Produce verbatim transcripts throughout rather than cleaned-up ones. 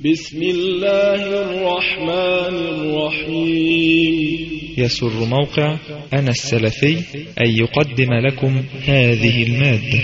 بسم الله الرحمن الرحيم. يسر موقع أنا السلفي أن يقدم لكم هذه المادة.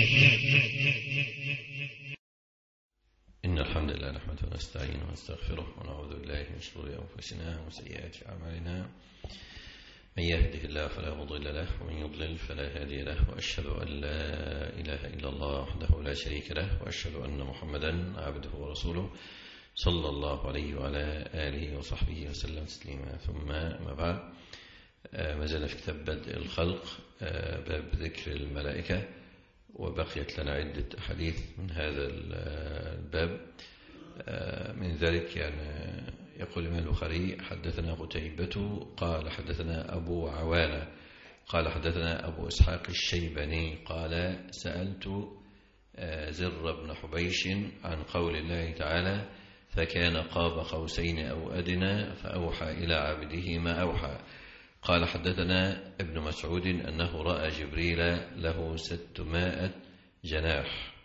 إن الحمد لله نحمده ونستعينه ونستغفره ونعوذ بالله من شرور أنفسنا وسيئات أعمالنا. من يهده الله فلا مضل له ومن يضلل فلا هادي له، وأشهد أن لا إله إلا الله وحده لا شريك له، وأشهد أن محمدا عبده ورسوله صلى الله عليه وعلى آله وصحبه وسلم تسليما. ثم ما بعد، ما زلنا في كتاب بدء الخلق، باب ذكر الملائكة، وبقيت لنا عدة أحاديث من هذا الباب. من ذلك يعني يقول الإمام البخاري: حدثنا قتيبة قال حدثنا أبو عوانة قال حدثنا أبو إسحاق الشيباني قال: سألت زر بن حبيش عن قول الله تعالى: فكان قاب قوسين أو أدنى فأوحى إلى عبده ما أوحى. قال: حدثنا ابن مسعود أنه رأى جبريل له ستمائة جناح.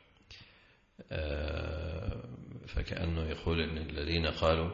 فكأنه يقول إن الذين قالوا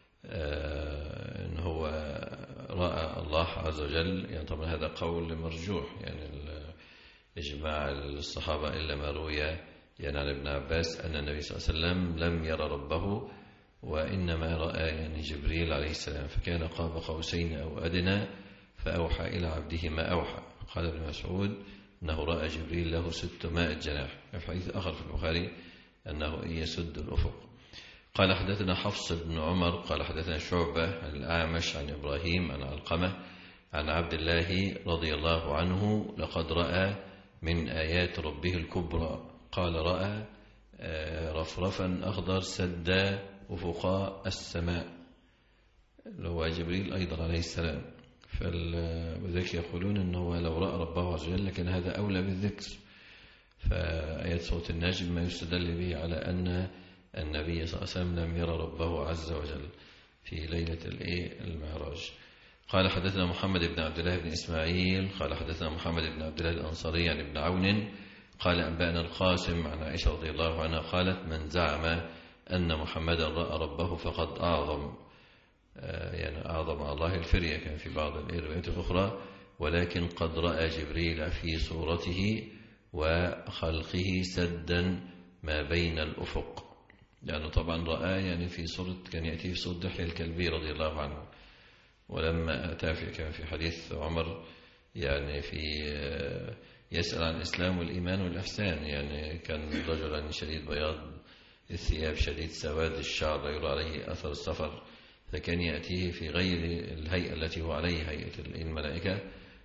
إن هو رأى الله عز وجل، يعني طبعا هذا قول مرجوح، يعني إجماع الصحابة إلا ما روي يعني عن ابن عباس أن النبي صلى الله عليه وسلم لم يرى ربه، وإنما رأى يعني جبريل عليه السلام. فكان قاب قوسين أو أدنى فأوحى إلى عبده ما أوحى. قال ابن مسعود أنه رأى جبريل له ستمائة جناح. في حديث آخر في البخاري أنه يسد الأفق. قال: حدثنا حفص بن عمر قال حدثنا شعبة عن الأعمش عن إبراهيم عن علقمة عن عبد الله رضي الله عنه: لقد رأى من آيات ربه الكبرى. قال: رأى رفرفا أخضر سد أفق السماء، اللي هو جبريل أيضا عليه السلام. فلذلك يقولون أنه لو رأى ربه عز وجل لكن هذا أولى بالذكر. فآيات صوت النجم ما يستدل به على أن النبي صلى الله عليه وسلم لم يرى ربه عز وجل في ليلة المعراج. قال: حدثنا محمد بن عبد الله بن إسماعيل قال حدثنا محمد بن عبد الله الأنصاري عن ابن عون قال: أنبأنا القاسم عن عائشة رضي الله عنها قالت: من زعم أن محمدا رأى ربه فقد أعظم، يعني أعظم على الله الفرية، كان في بعض الروايات الأخرى: ولكن قد رأى جبريل في صورته وخلقه سدا ما بين الأفق. لأنه يعني طبعا رأى يعني في صورة، كان يأتي في صورة دحية الكلبي رضي الله عنه. ولما أتى في كان في حديث عمر يعني في يسأل عن الإسلام والإيمان والإحسان، يعني كان رجلا شديد بياض الثياب شديد سواد الشعر لا يرى عليه أثر السفر، فكان يأتيه في غير الهيئة التي هو عليه، هيئة الملائكة،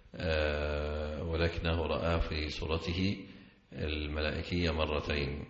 ولكنه رأى في صورته الملائكية مرتين.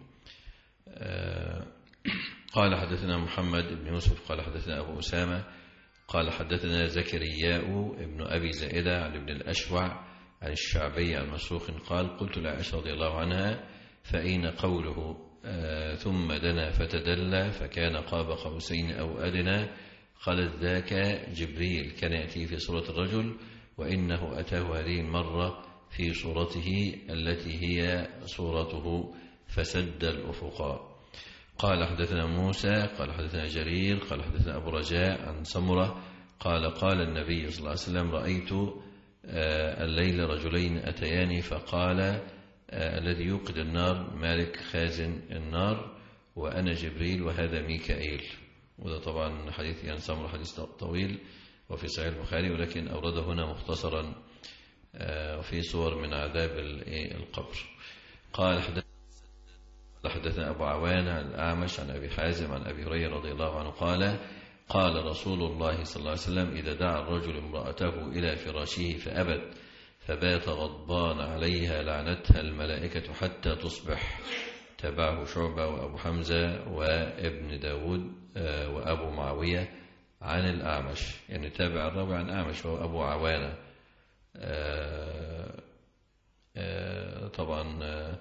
قال: حدثنا محمد بن يوسف قال حدثنا أبو أسامة قال حدثنا زكرياء ابن أبي زائدة عن ابن الأشوع عن الشعبي عن مسروق قال: قلت لعائشة رضي الله عنها: فأين قوله ثم دنا فتدلى فكان قاب قوسين أو أدنى؟ قالت: ذاك جبريل كان يأتي في صورة الرجل، وإنه أتاه هذه المرة في صورته التي هي صورته فسد الأفق. قال: حدثنا موسى قال حدثنا جرير قال حدثنا أبو رجاء عن سمرة قال: قال النبي صلى الله عليه وسلم: رأيت الليل رجلين أتياني فقال: الذي يوقد النار مالك خازن النار، وأنا جبريل وهذا ميكائيل. وده طبعا حديث يعني سمرة حديث طويل وفي صحيح البخاري، ولكن أورده هنا مختصرا وفي صور من عذاب القبر. قال: حدثنا أبو عوان عن الأعمش عن أبي حازم عن أبي هريرة رضي الله عنه قال: قال رسول الله صلى الله عليه وسلم: إذا دعا الرجل امرأته إلى فراشه فأبت فبات غضبان عليها لعنتها الملائكة حتى تصبح. تبعه شعبة وأبو حمزة وابن داود وأبو معاوية عن الأعمش، يعني تابع الرابع عن الأعمش وهو أبو عوانة. طبعا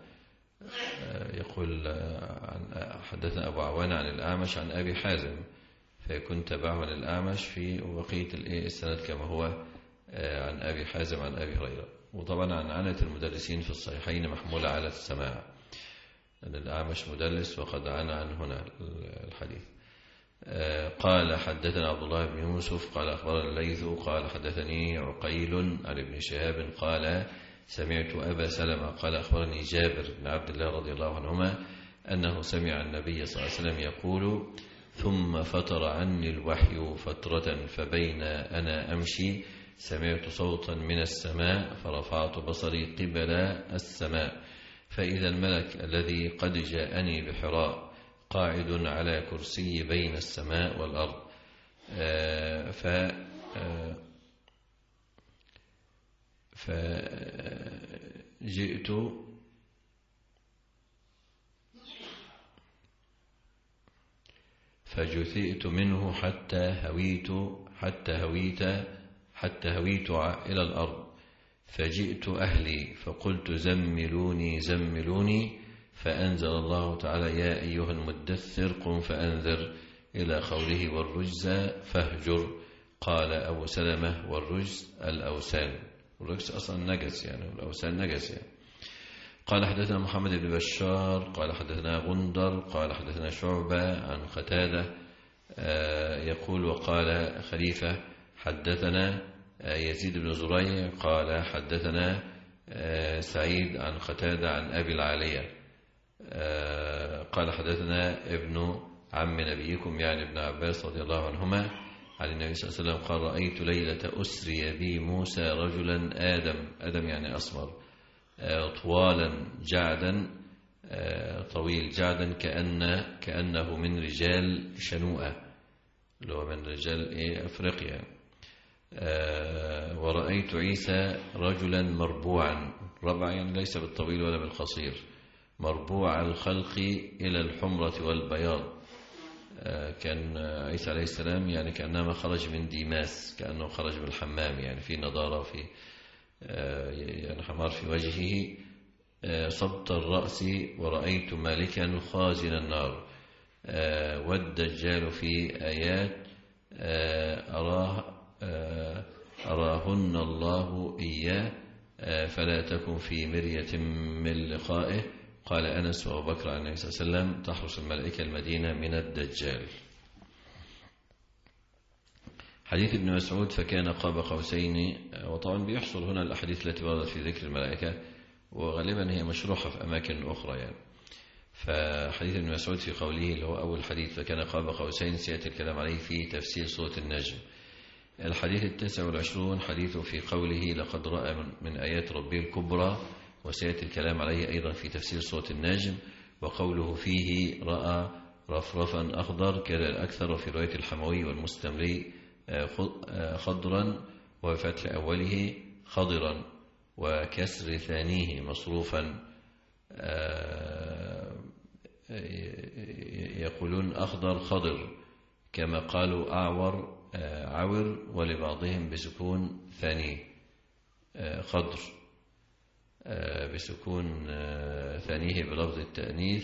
يقول حدثنا أبو عوانة عن الأعمش عن أبي حازم، فيكون تبعه عن الأعمش في بقية السند كما هو عن أبي حازم عن أبي هريرة. وطبعا عن عنة المدرسين في الصحيحين محمولة على السماع، أن الأعمش مدلس وقد عانى عن هنا الحديث. قال حدثنا عبد الله بن يوسف قال أخبرنا الليث قال حدثني عقيل عن ابن شهاب قال سمعت أبا سلمة قال أخبرني جابر بن عبد الله رضي الله عنهما أنه سمع النبي صلى الله عليه وسلم يقول ثم فتر عني الوحي فترة فبين أنا أمشي سمعت صوتا من السماء فرفعت بصري قبل السماء فإذا الملك الذي قد جاءني بحراء قاعد على كرسي بين السماء والأرض ف فجئت فجثئت منه حتى هويت حتى هويت حتى هويت إلى الأرض فجئت أهلي فقلت زملوني زملوني فأنزل الله تعالى يا أيها المدثر قم فأنذر إلى قوله والرجز فاهجر قال أبو سلمة والرجز الأوسان والرجز أصلا نجس يعني الأوسان نجس يعني. قال حدثنا محمد بن بشار قال حدثنا غندر قال حدثنا شعبة عن قتادة يقول وقال خليفة حدثنا يزيد بن زريع قال حدثنا سعيد عن قتادة عن أبي العالية قال حدثنا ابن عم نبيكم يعني ابن عباس رضي الله عنهما عن النبي صلى الله عليه وسلم قال رأيت ليلة أسري بي موسى رجلا آدم آدم يعني أسمر طوالا جعدا طويل جعدا كأن كأنه من رجال شنوءة اللي هو من رجال إيه أفريقيا ورأيت عيسى رجلا مربوعا ربع يعني ليس بالطويل ولا بالقصير مربوع الخلق إلى الحمرة والبياض كان عيسى عليه السلام يعني كأنما خرج من ديماس كأنه خرج من الحمام يعني في نضارة في يعني حمار في وجهه صبت الرأس ورأيت مالكا خازن النار والدجال في آيات أراه أراهن الله إياه فلا تكن في مرية من لقائه قال أنس وأبو بكر عن النبي صلى الله عليه وسلم تحرس الملائكة المدينة من الدجال. حديث ابن مسعود فكان قاب قوسين وطبعا بيحصل هنا الأحاديث التي وردت في ذكر الملائكة وغالبا هي مشروحة في أماكن أخرى يعني. فحديث ابن مسعود في قوله اللي هو أول حديث فكان قاب قوسين سيأتي الكلام عليه في تفسير سورة النجم. الحديث التاسع والعشرون حديث في قوله لقد رأى من آيات ربه الكبرى وسيأتي الكلام عليه أيضا في تفسير سورة النجم. وقوله فيه رأى رفرفا أخضر كذا الأكثر وفي رواية الحموي والمستمري خضرا وفتح أوله خضرا وكسر ثانيه مصروفا يقولون أخضر خضر كما قالوا أعور عور ولبعضهم بسكون ثانيه خضر بسكون ثانيه بلفظ التأنيث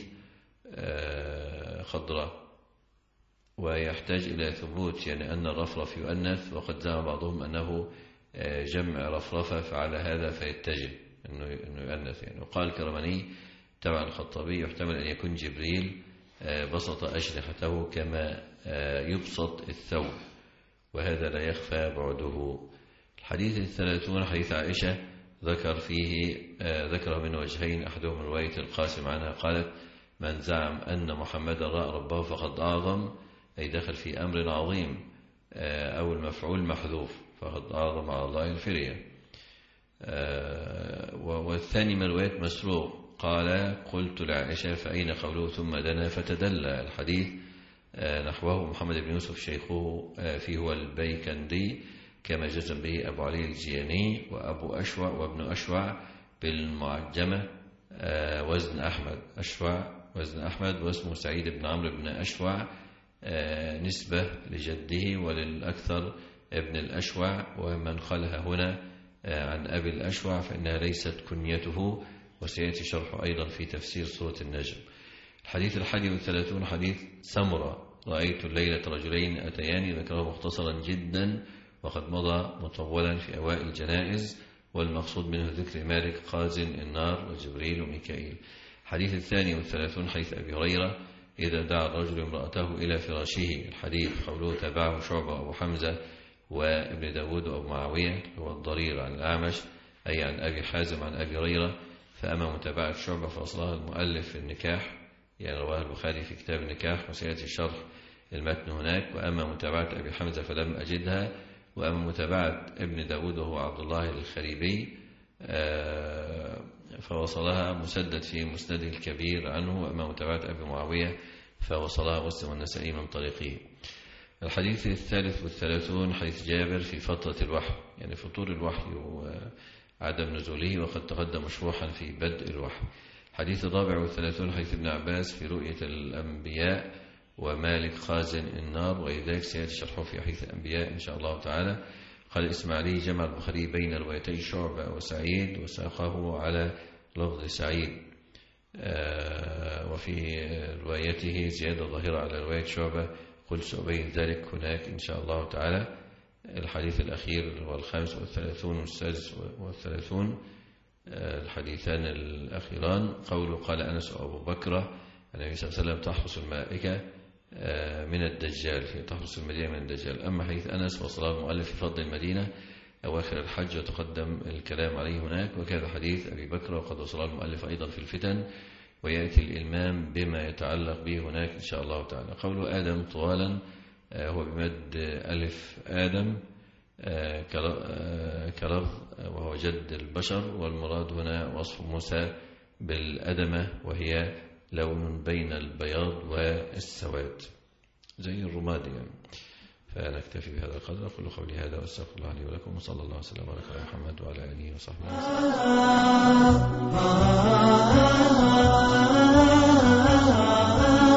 خضراء ويحتاج إلى ثبوت يعني أن الرفرف يؤنث وقد زعم بعضهم أنه جمع رفرفة فعلى هذا فيتجه أنه يؤنث يعني. وقال الكرماني تبع الخطابي يحتمل أن يكون جبريل بسط أجنحته كما يبسط الثوب وهذا لا يخفى بعده. الحديث الثلاثون حديث عائشة ذكر فيه ذكر من وجهين أحدهم رواية القاسم عنها قالت من زعم أن محمدا رأى ربه فقد أعظم أي دخل في أمر عظيم أو المفعول محذوف فقد أعظم على الله الفرية. والثاني من رواية مسروق قال قلت لعائشة فأين قوله ثم دنا فتدلى الحديث نحوه محمد بن يوسف شيخه فيه هو البيكندي كما جزم به أبو علي الجياني وأبو أشوع وابن أشوع بالمعجمة وزن أحمد أشوع وزن أحمد واسمه سعيد بن عمرو بن أشوع نسبة لجده وللأكثر ابن الأشوع ومن خلها هنا عن أبي الأشوع فإنها ليست كنيته وسيأتي شرحه أيضا في تفسير سورة النجم. الحديث الحادي والثلاثون حديث سمرة رأيت الليلة رجلين أتياني ذكره مختصرا جدا وقد مضى مطولا في أوائل الجنائز والمقصود منه ذكر مالك خازن النار وجبريل وميكائيل. حديث الثاني والثلاثون حديث أبي هريرة إذا دعا الرجل امرأته إلى فراشه. الحديث قوله تابعه شعبة أبو حمزة وابن داود وأبو معاوية، هو الضرير عن الأعمش أي عن أبي حازم عن أبي هريرة. فأما متابعة شعبة فأصلها المؤلف في النكاح، يعني رواه البخاري في كتاب النكاح وسيأتي الشرح المتن هناك. وأما متابعة أبي حمزة فلم أجدها. وأما متابعة ابن داود وهو عبد الله الخريبي فوصلها مسدد في مسنده الكبير عنه. وأما متابعة أبي معاوية فوصلها مسلم والنسائي من طريقه. الحديث الثالث والثلاثون حديث جابر في فترة الوحي، يعني فطور الوحي وعدم نزوله، وقد تقدم مشروحا في بدء الوحي. الحديث الرابع والثلاثون حديث ابن عباس في رؤية الأنبياء ومالك خازن النار، وإذاك سيأتي شرحه في حديث الأنبياء إن شاء الله تعالى. قال الإسماعيلي جمع البخاري بين روايتي شعبة وسعيد وساقه على لفظ سعيد، وفي روايته زيادة ظاهرة على رواية شعبة، قل سأبين ذلك هناك إن شاء الله تعالى. الحديث الأخير والخامس والثلاثون والسادس والثلاثون الحديثان الأخيران قوله قال أنس وأبو بكر النبي صلى الله عليه وسلم تحرس الملائكة من الدجال، تحرس المدينة من الدجال. أما حديث أنس وصلاه المؤلف في فضل المدينة أواخر الحج وتقدم الكلام عليه هناك. وكذا حديث أبي بكر وقد وصلاه المؤلف أيضا في الفتن، ويأتي الإلمام بما يتعلق به هناك إن شاء الله تعالى. قوله آدم طوالا هو بمد ألف آدم كلفظ وهو جد البشر، والمراد هنا وصف موسى بالأدمة وهي لون بين البياض والسواد زي الرماد يعني. فنكتفي بهذا القدر. أقول قولي هذا وأستغفر الله لي ولكم، وصلى الله وسلم وبارك على محمد وعلى آله وصحبه وسلم.